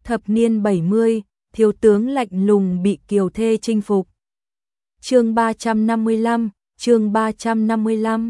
Thập niên 70, thiếu tướng lạnh lùng bị kiều thê chinh phục. Chương 355, chương 355.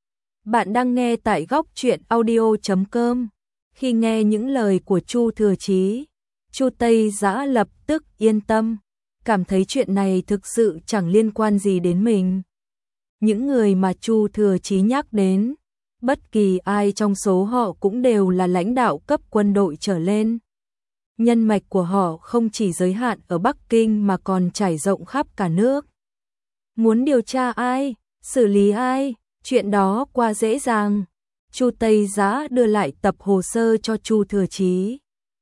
Bạn đang nghe tại góc truyện audio.com. Khi nghe những lời của Chu Thừa Chí, Chu Tây Dã lập tức yên tâm, cảm thấy chuyện này thực sự chẳng liên quan gì đến mình. Những người mà Chu Thừa Chí nhắc đến, bất kỳ ai trong số họ cũng đều là lãnh đạo cấp quân đội trở lên. Nhân mạch của họ không chỉ giới hạn ở Bắc Kinh mà còn trải rộng khắp cả nước. Muốn điều tra ai, xử lý ai, chuyện đó quá dễ dàng. Chu Tây Dã đưa lại tập hồ sơ cho Chu Thừa Chí.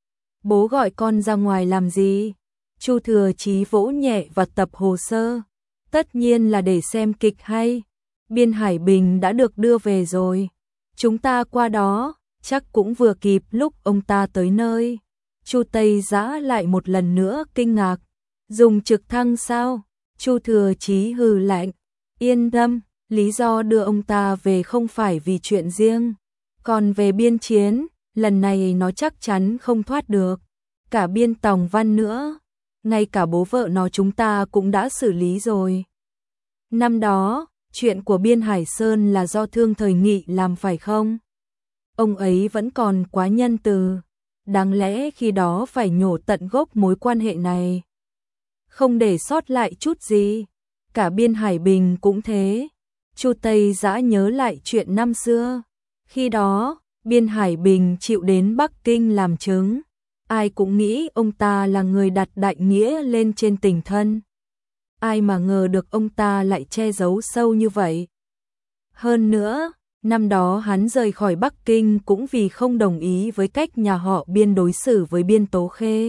Bố gọi con ra ngoài làm gì? Chu Thừa Chí vỗ nhẹ vào tập hồ sơ. Tất nhiên là để xem kịch hay. Biên Hải Bình đã được đưa về rồi. Chúng ta qua đó, chắc cũng vừa kịp lúc ông ta tới nơi. Chu Tây Dã lại một lần nữa kinh ngạc. Dùng trực thăng sao? Chu Thừa Chí hừ lạnh. Yên tâm, lý do đưa ông ta về không phải vì chuyện riêng. Còn về biên chiến, lần này nó chắc chắn không thoát được. Cả biên Tòng Văn nữa. Ngay cả bố vợ nó chúng ta cũng đã xử lý rồi. Năm đó, chuyện của Biên Hải Sơn là do Thương Thời Nghị làm phải không? Ông ấy vẫn còn quá nhân từ. Đáng lẽ khi đó phải nhổ tận gốc mối quan hệ này. Không để sót lại chút gì. Cả Biên Hải Bình cũng thế. Chu Tây Dã nhớ lại chuyện năm xưa. Khi đó, Biên Hải Bình chịu đến Bắc Kinh làm chứng. Ai cũng nghĩ ông ta là người đặt đại nghĩa lên trên tình thân. Ai mà ngờ được ông ta lại che giấu sâu như vậy. Hơn nữa, năm đó hắn rời khỏi Bắc Kinh cũng vì không đồng ý với cách nhà họ Biên đối xử với Biên Tố Khê.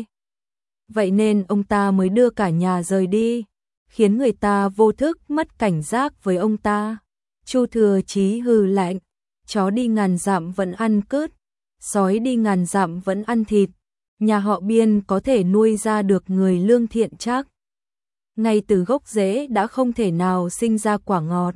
Vậy nên ông ta mới đưa cả nhà rời đi, khiến người ta vô thức mất cảnh giác với ông ta. Chu Thừa Chí hừ lạnh, chó đi ngàn dặm vẫn ăn cứt, sói đi ngàn dặm vẫn ăn thịt. Nhà họ Biên có thể nuôi ra được người lương thiện chắc. Ngay từ gốc rễ đã không thể nào sinh ra quả ngọt.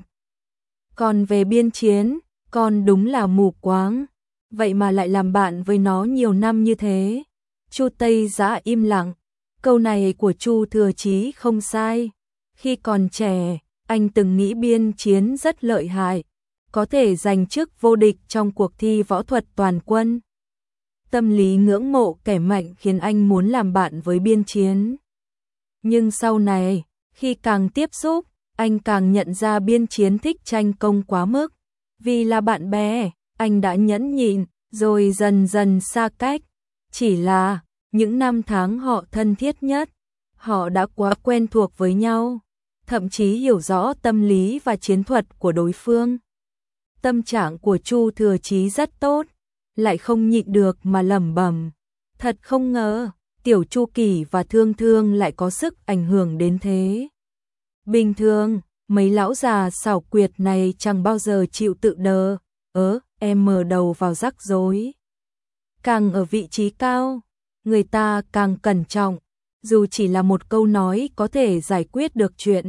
Còn về biên chiến, con đúng là mù quáng. Vậy mà lại làm bạn với nó nhiều năm như thế. Chu Tây Dã im lặng. Câu này của Chu Thừa Chí không sai. Khi còn trẻ, anh từng nghĩ biên chiến rất lợi hại, có thể giành chức vô địch trong cuộc thi võ thuật toàn quân. Tâm lý ngưỡng mộ kẻ mạnh khiến anh muốn làm bạn với biên chiến. Nhưng sau này, khi càng tiếp xúc, anh càng nhận ra biên chiến thích tranh công quá mức. Vì là bạn bè, anh đã nhẫn nhịn, rồi dần dần xa cách. Chỉ là, những năm tháng họ thân thiết nhất, họ đã quá quen thuộc với nhau, thậm chí hiểu rõ tâm lý và chiến thuật của đối phương. Tâm trạng của Chu Thừa Chí rất tốt, lại không nhịn được mà lẩm bẩm. Thật không ngờ, Tiểu Chu Kỳ và Thương Thương lại có sức ảnh hưởng đến thế. Bình thường, mấy lão già xảo quyệt này chẳng bao giờ chịu tự đờ, em mở đầu vào rắc rối. Càng ở vị trí cao, người ta càng cẩn trọng, dù chỉ là một câu nói có thể giải quyết được chuyện.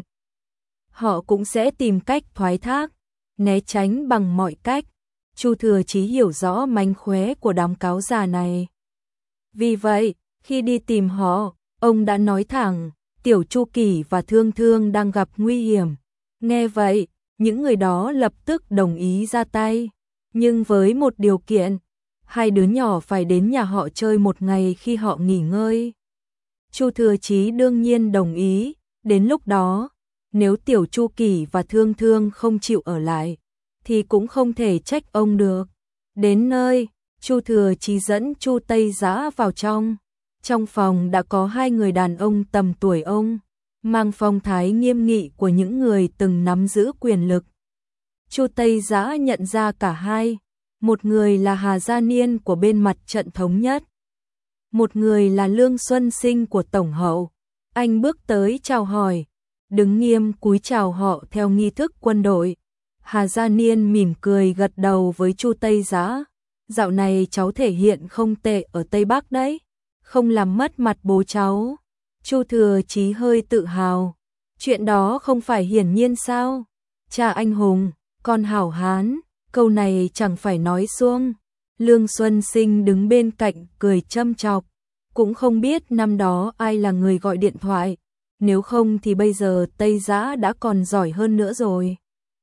Họ cũng sẽ tìm cách thoái thác, né tránh bằng mọi cách. Chu Thừa Chí hiểu rõ mánh khóe của đám cáo già này. Vì vậy, khi đi tìm họ, ông đã nói thẳng, Tiểu Chu Kỳ và Thương Thương đang gặp nguy hiểm. Nghe vậy, những người đó lập tức đồng ý ra tay. Nhưng với một điều kiện, hai đứa nhỏ phải đến nhà họ chơi một ngày khi họ nghỉ ngơi. Chu Thừa Chí đương nhiên đồng ý, đến lúc đó, nếu Tiểu Chu Kỳ và Thương Thương không chịu ở lại, thì cũng không thể trách ông được. Đến nơi, Chu Thừa Chí dẫn Chu Tây Dã vào trong. Trong phòng đã có hai người đàn ông tầm tuổi ông, mang phong thái nghiêm nghị của những người từng nắm giữ quyền lực. Chu Tây Dã nhận ra cả hai, một người là Hà Gia Niên của bên mặt trận thống nhất, một người là Lương Xuân Sinh của Tổng hậu. Anh bước tới chào hỏi, đứng nghiêm cúi chào họ theo nghi thức quân đội. Hà Gia Niên mỉm cười gật đầu với Chu Tây Dã. Dạo này cháu thể hiện không tệ ở Tây Bắc đấy, không làm mất mặt bố cháu. Chu Thừa Chí hơi tự hào. Chuyện đó không phải hiển nhiên sao? Cha anh hùng, con hảo hán, câu này chẳng phải nói xuông. Lương Xuân Sinh đứng bên cạnh cười châm chọc. Cũng không biết năm đó ai là người gọi điện thoại, nếu không thì bây giờ Tây Dã đã còn giỏi hơn nữa rồi.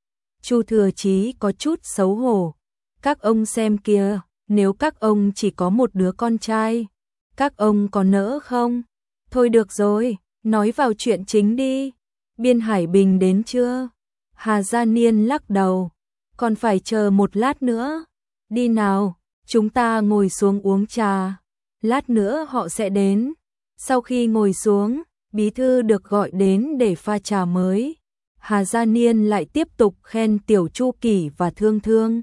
Chu Thừa Chí có chút xấu hổ. Các ông xem kìa, nếu các ông chỉ có một đứa con trai, các ông có nỡ không? Thôi được rồi, nói vào chuyện chính đi. Biên Hải Bình đến chưa? Hà Gia Niên lắc đầu. Còn phải chờ một lát nữa. Đi nào, chúng ta ngồi xuống uống trà. Lát nữa họ sẽ đến. Sau khi ngồi xuống, bí thư được gọi đến để pha trà mới. Hà Gia Niên lại tiếp tục khen Tiểu Chu Kỳ và Thương Thương.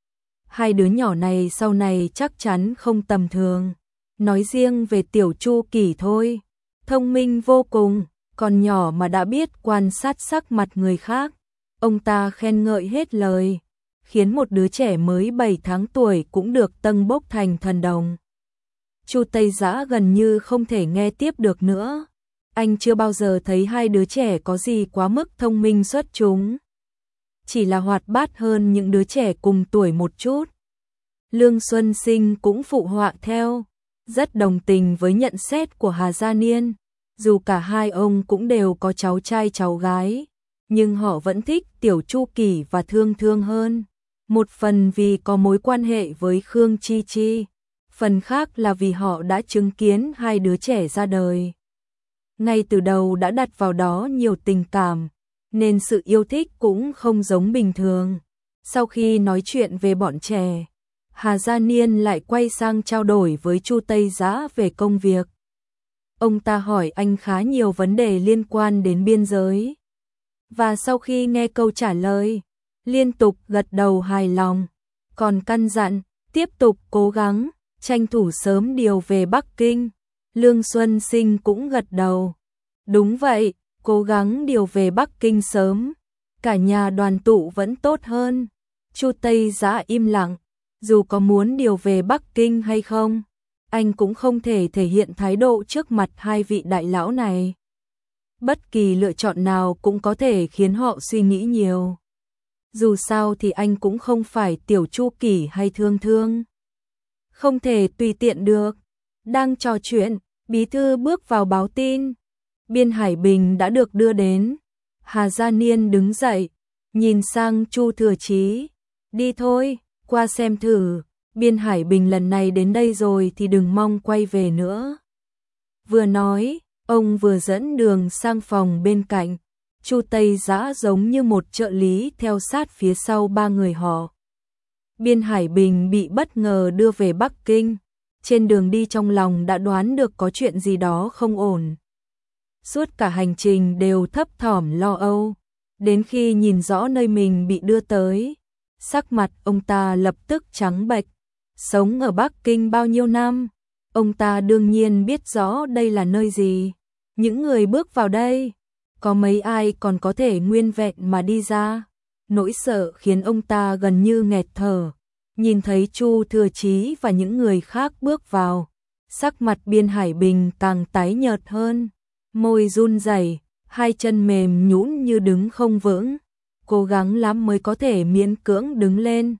Hai đứa nhỏ này sau này chắc chắn không tầm thường. Nói riêng về Tiểu Chu Kỳ thôi, thông minh vô cùng, còn nhỏ mà đã biết quan sát sắc mặt người khác. Ông ta khen ngợi hết lời, khiến một đứa trẻ mới 7 tháng tuổi cũng được tâng bốc thành thần đồng. Chu Tây Dã gần như không thể nghe tiếp được nữa. Anh chưa bao giờ thấy hai đứa trẻ có gì quá mức thông minh xuất chúng. Chỉ là hoạt bát hơn những đứa trẻ cùng tuổi một chút. Lương Xuân Sinh cũng phụ họa theo, rất đồng tình với nhận xét của Hà Gia Niên. Dù cả hai ông cũng đều có cháu trai cháu gái, nhưng họ vẫn thích Tiểu Chu Kỳ và Thương Thương hơn. Một phần vì có mối quan hệ với Khương Chi Chi, phần khác là vì họ đã chứng kiến hai đứa trẻ ra đời. Ngay từ đầu đã đặt vào đó nhiều tình cảm, nên sự yêu thích cũng không giống bình thường. Sau khi nói chuyện về bọn trẻ, Hà Gia Niên lại quay sang trao đổi với Chu Tây Dã về công việc. Ông ta hỏi anh khá nhiều vấn đề liên quan đến biên giới. Và sau khi nghe câu trả lời, liên tục gật đầu hài lòng, còn căn dặn tiếp tục cố gắng, tranh thủ sớm điều về Bắc Kinh. Lương Xuân Sinh cũng gật đầu. Đúng vậy, cố gắng điều về Bắc Kinh sớm, cả nhà đoàn tụ vẫn tốt hơn. Chu Tây Dã im lặng, dù có muốn điều về Bắc Kinh hay không, anh cũng không thể thể hiện thái độ trước mặt hai vị đại lão này. Bất kỳ lựa chọn nào cũng có thể khiến họ suy nghĩ nhiều. Dù sao thì anh cũng không phải Tiểu Chu Kỳ hay Thương Thương. Không thể tùy tiện được. Đang trò chuyện, bí thư bước vào báo tin. Biên Hải Bình đã được đưa đến. Hà Gia Niên đứng dậy, nhìn sang Chu Thừa Chí. Đi thôi, qua xem thử. Biên Hải Bình lần này đến đây rồi thì đừng mong quay về nữa. Vừa nói, ông vừa dẫn đường sang phòng bên cạnh. Chu Tây Dã giống như một trợ lý theo sát phía sau ba người họ. Biên Hải Bình bị bất ngờ đưa về Bắc Kinh. Trên đường đi trong lòng đã đoán được có chuyện gì đó không ổn. Suốt cả hành trình đều thấp thỏm lo âu. Đến khi nhìn rõ nơi mình bị đưa tới, sắc mặt ông ta lập tức trắng bệch. Sống ở Bắc Kinh bao nhiêu năm, ông ta đương nhiên biết rõ đây là nơi gì. Những người bước vào đây, có mấy ai còn có thể nguyên vẹn mà đi ra. Nỗi sợ khiến ông ta gần như nghẹt thở. Nhìn thấy Chu Thừa Chí và những người khác bước vào, sắc mặt Biên Hải Bình càng tái nhợt hơn, môi run rẩy, hai chân mềm nhũn như đứng không vững, cố gắng lắm mới có thể miễn cưỡng đứng lên.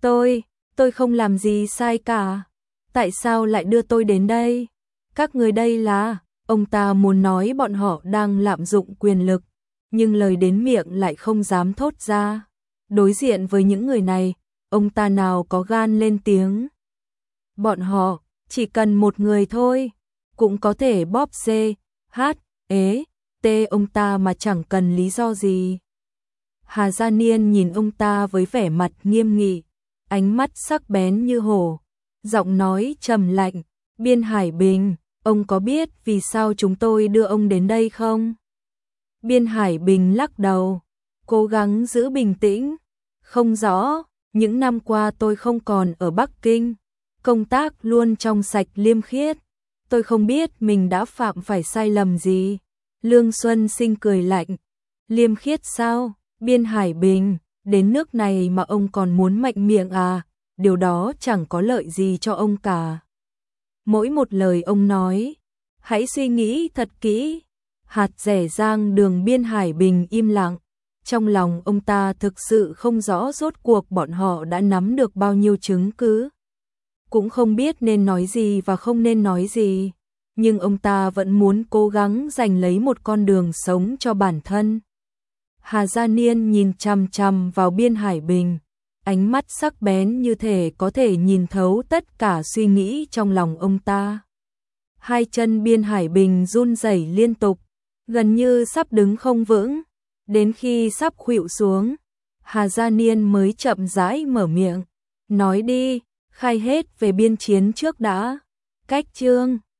Tôi không làm gì sai cả. Tại sao lại đưa tôi đến đây? Các người đây là... Ông ta muốn nói bọn họ đang lạm dụng quyền lực, nhưng lời đến miệng lại không dám thốt ra. Đối diện với những người này, ông ta nào có gan lên tiếng. Bọn họ chỉ cần một người thôi, cũng có thể bóp C, H, ế, T ông ta mà chẳng cần lý do gì. Hà Gia Niên nhìn ông ta với vẻ mặt nghiêm nghị, ánh mắt sắc bén như hổ, giọng nói trầm lạnh. Biên Hải Bình, ông có biết vì sao chúng tôi đưa ông đến đây không? Biên Hải Bình lắc đầu, cố gắng giữ bình tĩnh. Không rõ, những năm qua tôi không còn ở Bắc Kinh, công tác luôn trong sạch liêm khiết. Tôi không biết mình đã phạm phải sai lầm gì. Lương Xuân Sinh cười lạnh. Liêm khiết sao? Biên Hải Bình, đến nước này mà ông còn muốn mạnh miệng à? Điều đó chẳng có lợi gì cho ông cả. Mỗi một lời ông nói, hãy suy nghĩ thật kỹ. Hạt rẻ rang đường. Biên Hải Bình im lặng. Trong lòng ông ta thực sự không rõ rốt cuộc bọn họ đã nắm được bao nhiêu chứng cứ. Cũng không biết nên nói gì và không nên nói gì. nhưng ông ta vẫn muốn cố gắng giành lấy một con đường sống cho bản thân. Hà Gia Niên nhìn chằm chằm vào Biên Hải Bình, ánh mắt sắc bén như thể có thể nhìn thấu tất cả suy nghĩ trong lòng ông ta. Hai chân Biên Hải Bình run rẩy liên tục, gần như sắp đứng không vững, đến khi sắp khuỵu xuống, Hà Gia Niên mới chậm rãi mở miệng, nói đi, khai hết về biên chiến trước đã. Cách chương